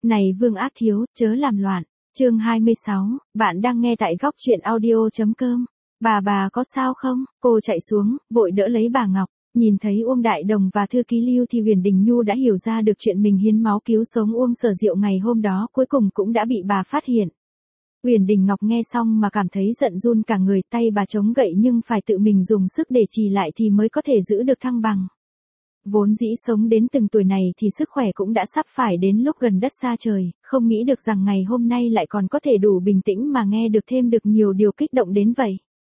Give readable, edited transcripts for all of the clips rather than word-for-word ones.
Này Vương Ác Thiếu, chớ làm loạn. Chương 26, bạn đang nghe tại góc truyện audio.com. Bà có sao không? Cô chạy xuống, vội đỡ lấy bà Ngọc. Nhìn thấy Uông Đại Đồng và thư ký Lưu thì Huyền Đình Nhu đã hiểu ra được chuyện mình hiến máu cứu sống Uông Sở Diệu ngày hôm đó cuối cùng cũng đã bị bà phát hiện. Huyền Đình Ngọc nghe xong mà cảm thấy giận run cả người, tay bà chống gậy nhưng phải tự mình dùng sức để trì lại thì mới có thể giữ được thăng bằng. Vốn dĩ sống đến từng tuổi này thì sức khỏe cũng đã sắp phải đến lúc gần đất xa trời, không nghĩ được rằng ngày hôm nay lại còn có thể đủ bình tĩnh mà nghe được thêm được nhiều điều kích động đến vậy.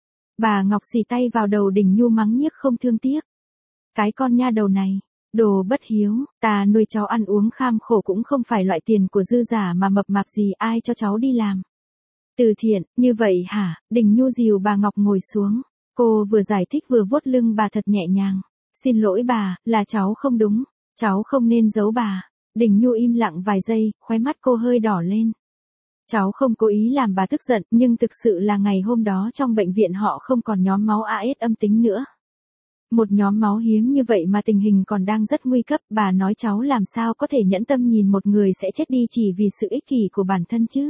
Bà Ngọc xì tay vào đầu Đình Nhu mắng nhiếc không thương tiếc. Cái con nha đầu này, đồ bất hiếu, ta nuôi cháu ăn uống kham khổ cũng không phải loại tiền của dư giả mà mập mạp gì, ai cho cháu đi làm. Từ thiện, như vậy hả? Đình Nhu dìu bà Ngọc ngồi xuống, cô vừa giải thích vừa vuốt lưng bà thật nhẹ nhàng. Xin lỗi bà, là cháu không đúng, cháu không nên giấu bà. Đình Nhu im lặng vài giây, khóe mắt cô hơi đỏ lên. Cháu không cố ý làm bà tức giận, nhưng thực sự là ngày hôm đó trong bệnh viện họ không còn nhóm máu AS âm tính nữa. Một nhóm máu hiếm như vậy mà tình hình còn đang rất nguy cấp, bà nói cháu làm sao có thể nhẫn tâm nhìn một người sẽ chết đi chỉ vì sự ích kỷ của bản thân chứ.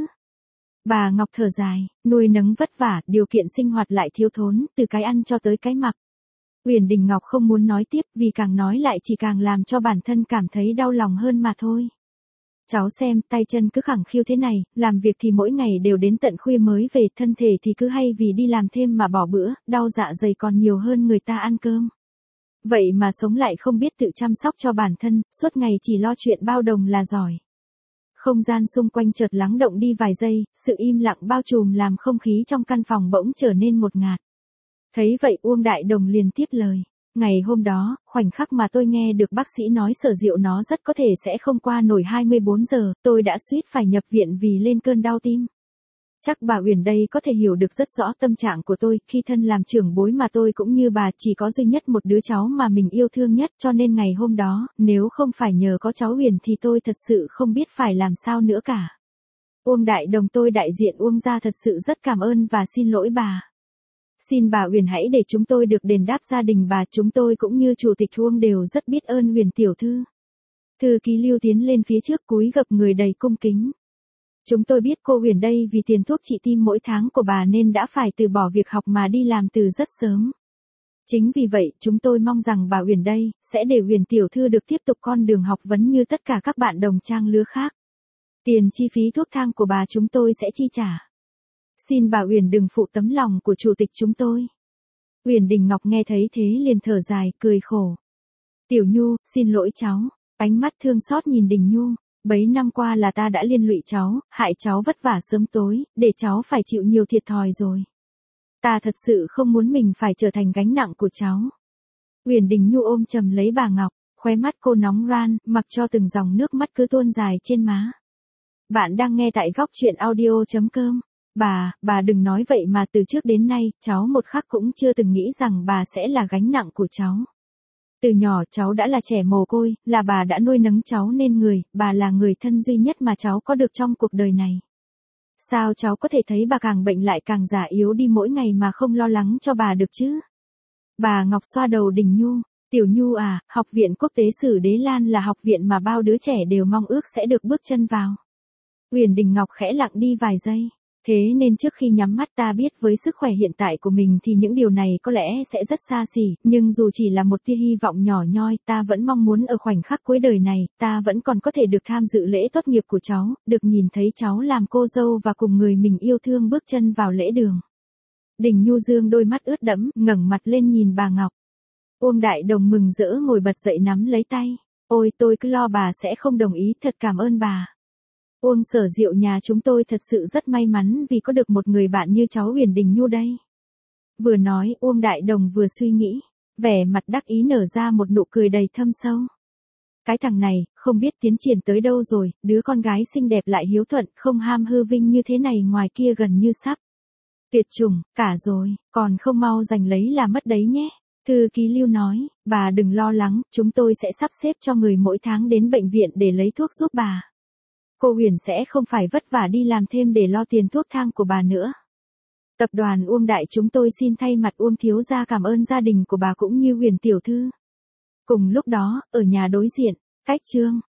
Bà Ngọc thở dài, nuôi nấng vất vả, điều kiện sinh hoạt lại thiếu thốn, từ cái ăn cho tới cái mặc. Huyền Đình Ngọc không muốn nói tiếp vì càng nói lại chỉ càng làm cho bản thân cảm thấy đau lòng hơn mà thôi. Cháu xem, tay chân cứ khẳng khiu thế này, làm việc thì mỗi ngày đều đến tận khuya mới về, thân thể thì cứ hay vì đi làm thêm mà bỏ bữa, đau dạ dày còn nhiều hơn người ta ăn cơm. Vậy mà sống lại không biết tự chăm sóc cho bản thân, suốt ngày chỉ lo chuyện bao đồng là giỏi. Không gian xung quanh chợt lắng động đi vài giây, sự im lặng bao trùm làm không khí trong căn phòng bỗng trở nên ngột ngạt. Thấy vậy Uông Đại Đồng liền tiếp lời. Ngày hôm đó, khoảnh khắc mà tôi nghe được bác sĩ nói Sở Diệu nó rất có thể sẽ không qua nổi 24 giờ, tôi đã suýt phải nhập viện vì lên cơn đau tim. Chắc bà Huyền đây có thể hiểu được rất rõ tâm trạng của tôi, khi thân làm trưởng bối mà tôi cũng như bà chỉ có duy nhất một đứa cháu mà mình yêu thương nhất, cho nên ngày hôm đó, nếu không phải nhờ có cháu Huyền thì tôi thật sự không biết phải làm sao nữa cả. Uông Đại Đồng, tôi đại diện Uông gia thật sự rất cảm ơn và xin lỗi bà. Xin bà Huyền hãy để chúng tôi được đền đáp gia đình bà, chúng tôi cũng như chủ tịch Uông đều rất biết ơn Huyền tiểu thư. Thư ký Lưu tiến lên phía trước cúi gập người đầy cung kính. Chúng tôi biết cô Huyền đây vì tiền thuốc trị tim mỗi tháng của bà nên đã phải từ bỏ việc học mà đi làm từ rất sớm. Chính vì vậy, chúng tôi mong rằng bà Huyền đây sẽ để Huyền tiểu thư được tiếp tục con đường học vấn như tất cả các bạn đồng trang lứa khác. Tiền chi phí thuốc thang của bà chúng tôi sẽ chi trả. Xin bà Huyền đừng phụ tấm lòng của chủ tịch chúng tôi. Huyền Đình Ngọc nghe thấy thế liền thở dài, cười khổ. Tiểu Nhu, xin lỗi cháu. Ánh mắt thương xót nhìn Đình Nhu. Bấy năm qua là ta đã liên lụy cháu, hại cháu vất vả sớm tối, để cháu phải chịu nhiều thiệt thòi rồi. Ta thật sự không muốn mình phải trở thành gánh nặng của cháu. Huyền Đình Nhu ôm chầm lấy bà Ngọc, khóe mắt cô nóng ran, mặc cho từng dòng nước mắt cứ tuôn dài trên má. Bạn đang nghe tại góc truyện audio.com. Bà đừng nói vậy mà, từ trước đến nay, cháu một khắc cũng chưa từng nghĩ rằng bà sẽ là gánh nặng của cháu. Từ nhỏ cháu đã là trẻ mồ côi, là bà đã nuôi nấng cháu nên người, bà là người thân duy nhất mà cháu có được trong cuộc đời này. Sao cháu có thể thấy bà càng bệnh lại càng già yếu đi mỗi ngày mà không lo lắng cho bà được chứ? Bà Ngọc xoa đầu Đình Nhu. Tiểu Nhu à, Học viện Quốc tế Sử Đế Lan là học viện mà bao đứa trẻ đều mong ước sẽ được bước chân vào. Huyền Đình Ngọc khẽ lặng đi vài giây. Thế nên trước khi nhắm mắt ta biết với sức khỏe hiện tại của mình thì những điều này có lẽ sẽ rất xa xỉ, nhưng dù chỉ là một tia hy vọng nhỏ nhoi, ta vẫn mong muốn ở khoảnh khắc cuối đời này, ta vẫn còn có thể được tham dự lễ tốt nghiệp của cháu, được nhìn thấy cháu làm cô dâu và cùng người mình yêu thương bước chân vào lễ đường. Đình Nhu dương đôi mắt ướt đẫm, ngẩng mặt lên nhìn bà Ngọc. Uông Đại Đồng mừng rỡ ngồi bật dậy nắm lấy tay. Ôi tôi cứ lo bà sẽ không đồng ý, thật cảm ơn bà. Uông Sở Diệu nhà chúng tôi thật sự rất may mắn vì có được một người bạn như cháu Huyền Đình Nhu đây. Vừa nói Uông Đại Đồng vừa suy nghĩ, vẻ mặt đắc ý nở ra một nụ cười đầy thâm sâu. Cái thằng này, không biết tiến triển tới đâu rồi, đứa con gái xinh đẹp lại hiếu thuận, không ham hư vinh như thế này ngoài kia gần như sắp tuyệt chủng, cả rồi, còn không mau giành lấy là mất đấy nhé. Thư ký Lưu nói, bà đừng lo lắng, chúng tôi sẽ sắp xếp cho người mỗi tháng đến bệnh viện để lấy thuốc giúp bà. Cô Huyền sẽ không phải vất vả đi làm thêm để lo tiền thuốc thang của bà nữa. Tập đoàn Uông Đại chúng tôi xin thay mặt Uông thiếu gia cảm ơn gia đình của bà cũng như Huyền tiểu thư. Cùng lúc đó, ở nhà đối diện, cách Trương